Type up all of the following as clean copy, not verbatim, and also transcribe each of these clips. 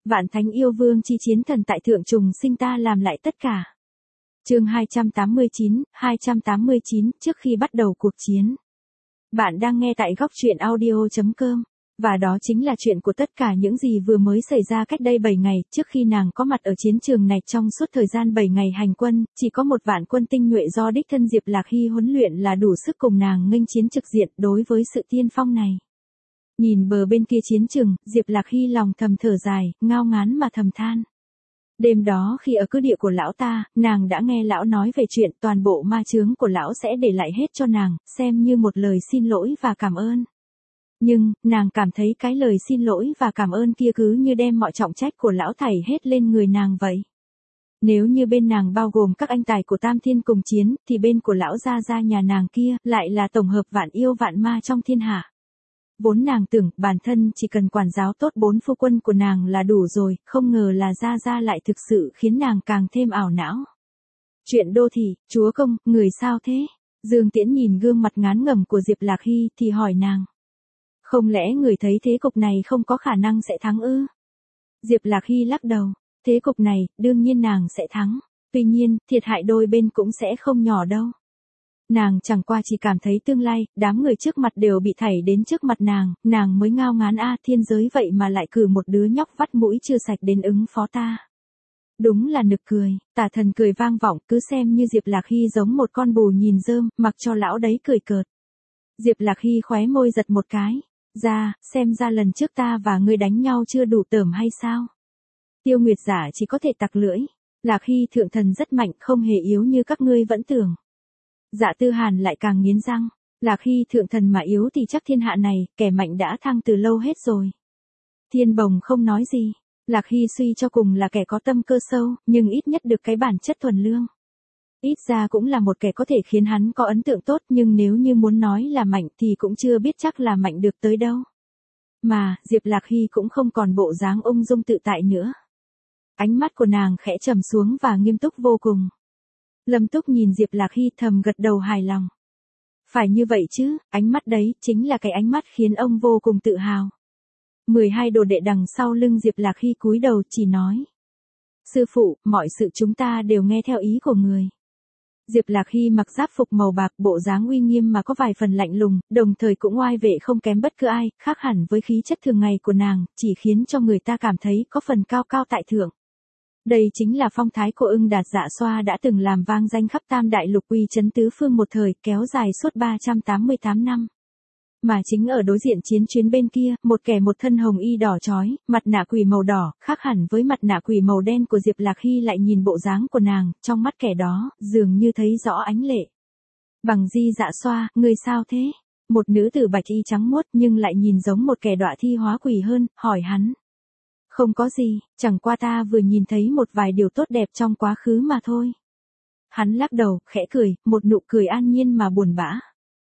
Vạn thánh yêu vương chi chiến thần tại thượng trùng sinh ta làm lại tất cả. Chương 289, trước khi bắt đầu cuộc chiến. Bạn đang nghe tại góc truyện audio.com. Và đó chính là chuyện của tất cả những gì vừa mới xảy ra cách đây 7 ngày, trước khi nàng có mặt ở chiến trường này trong suốt thời gian 7 ngày hành quân, chỉ có một vạn quân tinh nhuệ do đích thân Diệp Lạc Hy huấn luyện là đủ sức cùng nàng nghênh chiến trực diện đối với sự tiên phong này. Nhìn bờ bên kia chiến trường, Diệp Lạc Hy lòng thầm thở dài, ngao ngán mà thầm than. Đêm đó khi ở cứ địa của lão ta, nàng đã nghe lão nói về chuyện toàn bộ ma chướng của lão sẽ để lại hết cho nàng, xem như một lời xin lỗi và cảm ơn. Nhưng, nàng cảm thấy cái lời xin lỗi và cảm ơn kia cứ như đem mọi trọng trách của lão thảy hết lên người nàng vậy. Nếu như bên nàng bao gồm các anh tài của Tam Thiên cùng chiến, thì bên của lão gia gia nhà nàng kia lại là tổng hợp vạn yêu vạn ma trong thiên hạ. Vốn nàng tưởng bản thân chỉ cần quản giáo tốt 4 phu quân của nàng là đủ rồi, không ngờ là gia gia lại thực sự khiến nàng càng thêm ảo não. Chuyện đô thị, chúa công, người sao thế? Dương Tiễn nhìn gương mặt ngán ngẩm của Diệp Lạc Hy thì hỏi nàng. Không lẽ người thấy thế cục này không có khả năng sẽ thắng ư? Diệp Lạc Hy lắc đầu, thế cục này, đương nhiên nàng sẽ thắng, tuy nhiên, thiệt hại đôi bên cũng sẽ không nhỏ đâu. Nàng chẳng qua chỉ cảm thấy tương lai, đám người trước mặt đều bị thảy đến trước mặt nàng mới ngao ngán thiên giới vậy mà lại cử một đứa nhóc vắt mũi chưa sạch đến ứng phó ta. Đúng là nực cười, Tả Thần cười vang vọng, cứ xem như Diệp Lạc Hy giống một con bù nhìn rơm, mặc cho lão đấy cười cợt. Diệp Lạc Hy khóe môi giật một cái, xem ra lần trước ta và ngươi đánh nhau chưa đủ tởm hay sao? Tiêu Nguyệt giả chỉ có thể tặc lưỡi, Lạc Hy thượng thần rất mạnh không hề yếu như các ngươi vẫn tưởng. Dạ Tư Hàn lại càng nghiến răng, Lạc Hy thượng thần mà yếu thì chắc thiên hạ này, kẻ mạnh đã thăng từ lâu hết rồi. Thiên Bồng không nói gì, Lạc Hy suy cho cùng là kẻ có tâm cơ sâu, nhưng ít nhất được cái bản chất thuần lương. Ít ra cũng là một kẻ có thể khiến hắn có ấn tượng tốt, nhưng nếu như muốn nói là mạnh thì cũng chưa biết chắc là mạnh được tới đâu. Mà, Diệp Lạc Hy cũng không còn bộ dáng ung dung tự tại nữa. Ánh mắt của nàng khẽ trầm xuống và nghiêm túc vô cùng. Lâm Túc nhìn Diệp Lạc Hy thầm gật đầu hài lòng. Phải như vậy chứ, ánh mắt đấy chính là cái ánh mắt khiến ông vô cùng tự hào. 12 đồ đệ đằng sau lưng Diệp Lạc Hy cúi đầu chỉ nói. Sư phụ, mọi sự chúng ta đều nghe theo ý của người. Diệp Lạc Hy mặc giáp phục màu bạc, bộ dáng uy nghiêm mà có vài phần lạnh lùng, đồng thời cũng oai vệ không kém bất cứ ai, khác hẳn với khí chất thường ngày của nàng, chỉ khiến cho người ta cảm thấy có phần cao cao tại thượng. Đây chính là phong thái của Ưng Đạt Dạ Xoa đã từng làm vang danh khắp Tam Đại Lục uy chấn tứ phương một thời, kéo dài suốt 388 năm. Mà chính ở đối diện chiến chuyến bên kia, một kẻ một thân hồng y đỏ chói, mặt nạ quỷ màu đỏ, khác hẳn với mặt nạ quỷ màu đen của Diệp Lạc Hy lại nhìn bộ dáng của nàng, trong mắt kẻ đó, dường như thấy rõ ánh lệ. Bằng Di Dạ Xoa, người sao thế? Một nữ tử bạch y trắng muốt nhưng lại nhìn giống một kẻ đọa thi hóa quỷ hơn, hỏi hắn. Không có gì, chẳng qua ta vừa nhìn thấy một vài điều tốt đẹp trong quá khứ mà thôi. Hắn lắc đầu, khẽ cười, một nụ cười an nhiên mà buồn bã.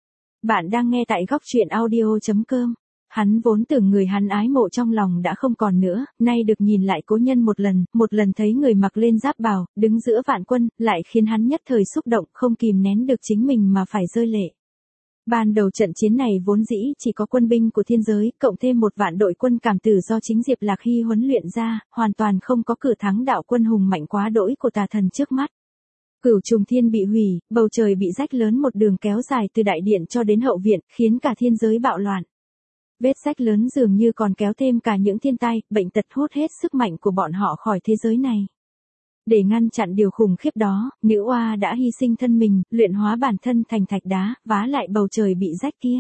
Bạn đang nghe tại góc truyện audio.com. Hắn vốn tưởng người hắn ái mộ trong lòng đã không còn nữa, nay được nhìn lại cố nhân một lần thấy người mặc lên giáp bào, đứng giữa vạn quân, lại khiến hắn nhất thời xúc động, không kìm nén được chính mình mà phải rơi lệ. Ban đầu trận chiến này vốn dĩ chỉ có quân binh của thiên giới, cộng thêm một vạn đội quân cảm tử do chính Diệp Lạc Hy huấn luyện ra, hoàn toàn không có cửa thắng đạo quân hùng mạnh quá đỗi của Tà Thần trước mắt. Cửu trùng thiên bị hủy, bầu trời bị rách lớn một đường kéo dài từ đại điện cho đến hậu viện, khiến cả thiên giới bạo loạn. Vết rách lớn dường như còn kéo thêm cả những thiên tai, bệnh tật hút hết sức mạnh của bọn họ khỏi thế giới này. Để ngăn chặn điều khủng khiếp đó, nữ oa đã hy sinh thân mình, luyện hóa bản thân thành thạch đá, vá lại bầu trời bị rách kia.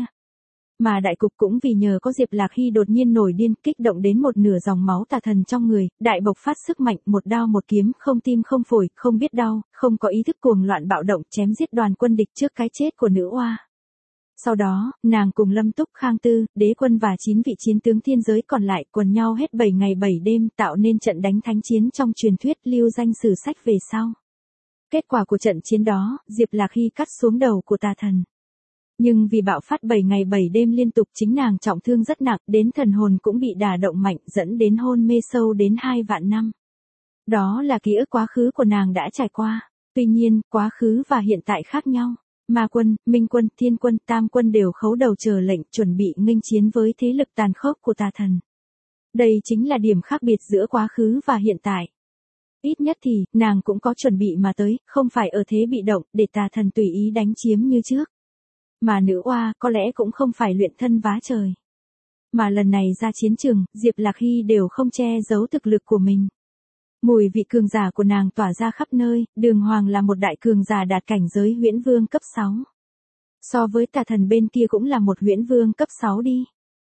Mà đại cục cũng vì nhờ có Diệp Lạc Hy đột nhiên nổi điên, kích động đến một nửa dòng máu tà thần trong người, đại bộc phát sức mạnh, một đao một kiếm, không tim không phổi, không biết đau, không có ý thức cuồng loạn bạo động, chém giết đoàn quân địch trước cái chết của nữ oa. Sau đó, nàng cùng Lâm Túc, Khang Tư, Đế Quân và 9 vị chiến tướng thiên giới còn lại quần nhau hết 7 ngày 7 đêm, tạo nên trận đánh thánh chiến trong truyền thuyết lưu danh sử sách về sau. Kết quả của trận chiến đó, Diệp Lạc Hy cắt xuống đầu của tà thần. Nhưng vì bạo phát 7 ngày 7 đêm liên tục, chính nàng trọng thương rất nặng, đến thần hồn cũng bị đả động mạnh, dẫn đến hôn mê sâu đến 2 vạn năm. Đó là ký ức quá khứ của nàng đã trải qua. Tuy nhiên, quá khứ và hiện tại khác nhau. Ma quân, Minh quân, Thiên quân, Tam quân đều khấu đầu chờ lệnh, chuẩn bị nghênh chiến với thế lực tàn khốc của tà thần. Đây chính là điểm khác biệt giữa quá khứ và hiện tại. Ít nhất thì, nàng cũng có chuẩn bị mà tới, không phải ở thế bị động, để tà thần tùy ý đánh chiếm như trước. Mà nữ oa, có lẽ cũng không phải luyện thân vá trời. Mà lần này ra chiến trường, Diệp Lạc Hy đều không che giấu thực lực của mình. Mùi vị cường giả của nàng tỏa ra khắp nơi, Đường Hoàng là một đại cường giả đạt cảnh giới huyễn vương cấp 6. So với tà thần bên kia cũng là một huyễn vương cấp 6 đi.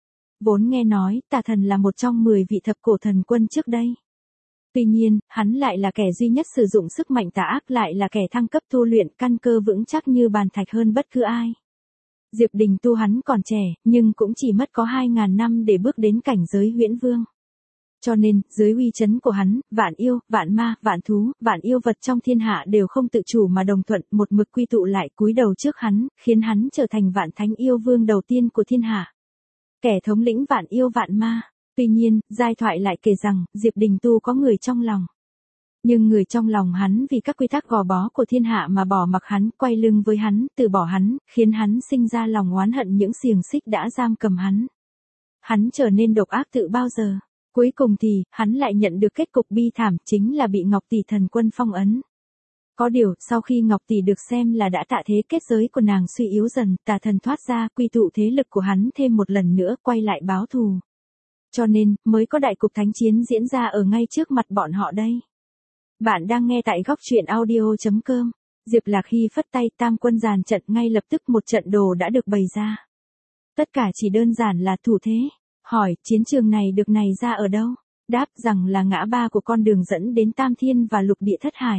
Vốn nghe nói, tà thần là một trong 10 vị thập cổ thần quân trước đây. Tuy nhiên, hắn lại là kẻ duy nhất sử dụng sức mạnh tà ác, lại là kẻ thăng cấp tu luyện căn cơ vững chắc như bàn thạch hơn bất cứ ai. Diệp Đình Tu hắn còn trẻ, nhưng cũng chỉ mất có 2.000 năm để bước đến cảnh giới huyễn vương. Cho nên, dưới uy chấn của hắn, vạn yêu, vạn ma, vạn thú, vạn yêu vật trong thiên hạ đều không tự chủ mà đồng thuận, một mực quy tụ lại cúi đầu trước hắn, khiến hắn trở thành vạn thánh yêu vương đầu tiên của thiên hạ. Kẻ thống lĩnh vạn yêu vạn ma. Tuy nhiên, giai thoại lại kể rằng, Diệp Đình Tu có người trong lòng. Nhưng người trong lòng hắn vì các quy tắc gò bó của thiên hạ mà bỏ mặc hắn, quay lưng với hắn, từ bỏ hắn, khiến hắn sinh ra lòng oán hận những xiềng xích đã giam cầm hắn. Hắn trở nên độc ác tự bao giờ. Cuối cùng thì, hắn lại nhận được kết cục bi thảm, chính là bị Ngọc Tỷ thần quân phong ấn. Có điều, sau khi Ngọc Tỷ được xem là đã tạ thế, kết giới của nàng suy yếu dần, tà thần thoát ra, quy tụ thế lực của hắn thêm một lần nữa, quay lại báo thù. Cho nên, mới có đại cục thánh chiến diễn ra ở ngay trước mặt bọn họ đây. Bạn đang nghe tại góc truyện audio.com. Diệp Lạc Hy phất tay, tam quân dàn trận, ngay lập tức một trận đồ đã được bày ra. Tất cả chỉ đơn giản là thủ thế. Hỏi, chiến trường này được này ra ở đâu? Đáp rằng là ngã ba của con đường dẫn đến Tam Thiên và Lục Địa Thất Hải.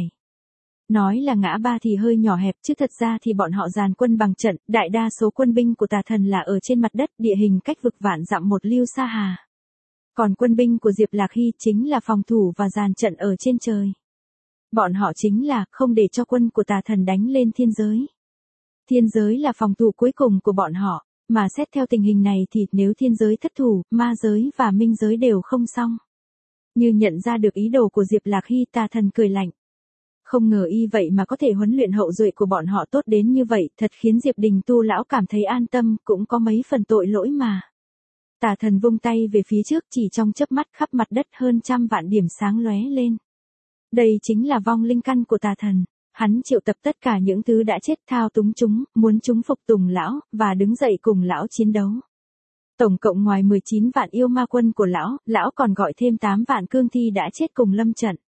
Nói là ngã ba thì hơi nhỏ hẹp, chứ thật ra thì bọn họ dàn quân bằng trận, đại đa số quân binh của tà thần là ở trên mặt đất, địa hình cách vực vạn dặm một lưu xa hà. Còn quân binh của Diệp Lạc Hy chính là phòng thủ và dàn trận ở trên trời. Bọn họ chính là không để cho quân của tà thần đánh lên thiên giới. Thiên giới là phòng thủ cuối cùng của bọn họ. Mà xét theo tình hình này thì nếu thiên giới thất thủ, ma giới và minh giới đều không xong. Như nhận ra được ý đồ của Diệp Lạc Hy, tà thần cười lạnh. Không ngờ y vậy mà có thể huấn luyện hậu duệ của bọn họ tốt đến như vậy, thật khiến Diệp Đình Tu lão cảm thấy an tâm, cũng có mấy phần tội lỗi mà. Tà thần vung tay về phía trước, chỉ trong chớp mắt khắp mặt đất hơn 100 vạn điểm sáng lóe lên. Đây chính là vong linh căn của tà thần. Hắn triệu tập tất cả những thứ đã chết, thao túng chúng, muốn chúng phục tùng lão, và đứng dậy cùng lão chiến đấu. Tổng cộng ngoài 19 vạn yêu ma quân của lão còn gọi thêm 8 vạn cương thi đã chết cùng lâm trận.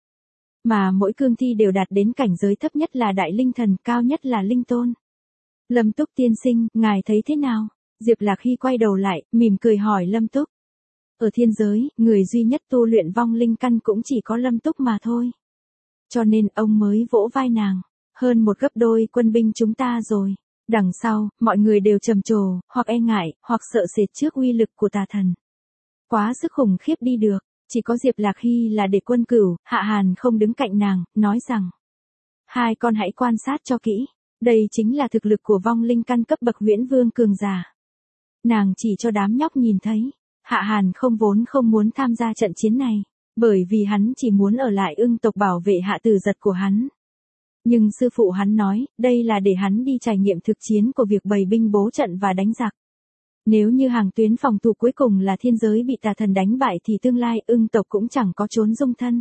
Mà mỗi cương thi đều đạt đến cảnh giới thấp nhất là đại linh thần, cao nhất là linh tôn. Lâm Túc tiên sinh, ngài thấy thế nào? Diệp Lạc Hy quay đầu lại, mỉm cười hỏi Lâm Túc. Ở thiên giới, người duy nhất tu luyện vong linh căn cũng chỉ có Lâm Túc mà thôi. Cho nên ông mới vỗ vai nàng. Hơn một gấp đôi quân binh chúng ta rồi. Đằng sau, mọi người đều trầm trồ, hoặc e ngại, hoặc sợ sệt trước uy lực của tà thần. Quá sức khủng khiếp đi được. Chỉ có Diệp Lạc Hy là để quân cửu, Hạ Hàn không đứng cạnh nàng, nói rằng. Hai con hãy quan sát cho kỹ. Đây chính là thực lực của vong linh căn cấp bậc huyễn vương cường giả. Nàng chỉ cho đám nhóc nhìn thấy. Hạ Hàn vốn không muốn tham gia trận chiến này. Bởi vì hắn chỉ muốn ở lại Ưng tộc bảo vệ Hạ Tử Giật của hắn. Nhưng sư phụ hắn nói, đây là để hắn đi trải nghiệm thực chiến của việc bày binh bố trận và đánh giặc. Nếu như hàng tuyến phòng thủ cuối cùng là thiên giới bị tà thần đánh bại thì tương lai Ưng tộc cũng chẳng có trốn dung thân.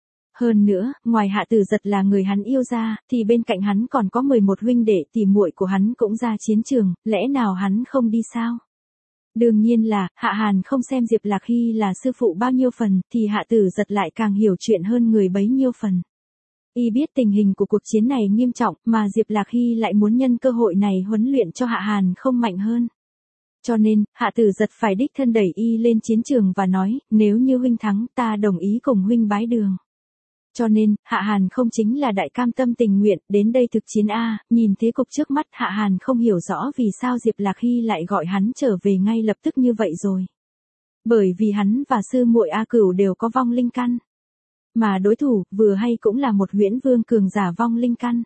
Hơn nữa, ngoài Hạ Tử Giật là người hắn yêu ra, thì bên cạnh hắn còn có 11 huynh đệ tỷ muội của hắn cũng ra chiến trường, lẽ nào hắn không đi sao? Đương nhiên là, Hạ Hàn không xem Diệp Lạc Hy là sư phụ bao nhiêu phần, thì Hạ Tử Giật lại càng hiểu chuyện hơn người bấy nhiêu phần. Y biết tình hình của cuộc chiến này nghiêm trọng, mà Diệp Lạc Hy lại muốn nhân cơ hội này huấn luyện cho Hạ Hàn không mạnh hơn. Cho nên, Hạ Tử Giật phải đích thân đẩy Y lên chiến trường và nói, nếu như huynh thắng, ta đồng ý cùng huynh bái đường. Cho nên, Hạ Hàn không chính là đại cam tâm tình nguyện, đến đây thực chiến A, nhìn thế cục trước mắt Hạ Hàn không hiểu rõ vì sao Diệp Lạc Hy lại gọi hắn trở về ngay lập tức như vậy rồi. Bởi vì hắn và sư muội A Cửu đều có vong linh căn. Mà đối thủ, vừa hay cũng là một huyễn vương cường giả vong linh căn.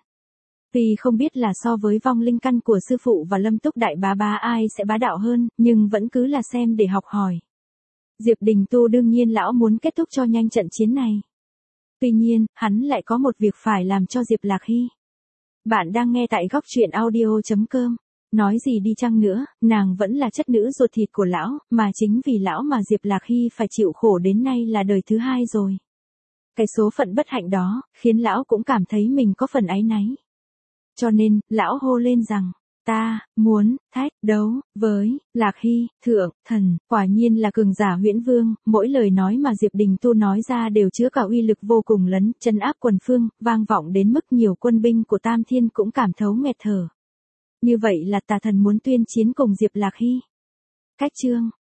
Vì không biết là so với vong linh căn của sư phụ và Lâm Túc đại bá bá ai sẽ bá đạo hơn, nhưng vẫn cứ là xem để học hỏi. Diệp Đình Tu đương nhiên lão muốn kết thúc cho nhanh trận chiến này. Tuy nhiên, hắn lại có một việc phải làm cho Diệp Lạc Hy. Bạn đang nghe tại góc truyện audio.com. Nói gì đi chăng nữa, nàng vẫn là chất nữ ruột thịt của lão, mà chính vì lão mà Diệp Lạc Hy phải chịu khổ đến nay là đời thứ hai rồi. Cái số phận bất hạnh đó, khiến lão cũng cảm thấy mình có phần áy náy. Cho nên, lão hô lên rằng, ta, muốn, thách, đấu, với, Lạc Hy, thượng, thần, quả nhiên là cường giả huyễn vương, mỗi lời nói mà Diệp Đình Tu nói ra đều chứa cả uy lực vô cùng lấn, trấn áp quần phương, vang vọng đến mức nhiều quân binh của Tam Thiên cũng cảm thấu nghẹt thở. Như vậy là tà thần muốn tuyên chiến cùng Diệp Lạc Hy. Cách chương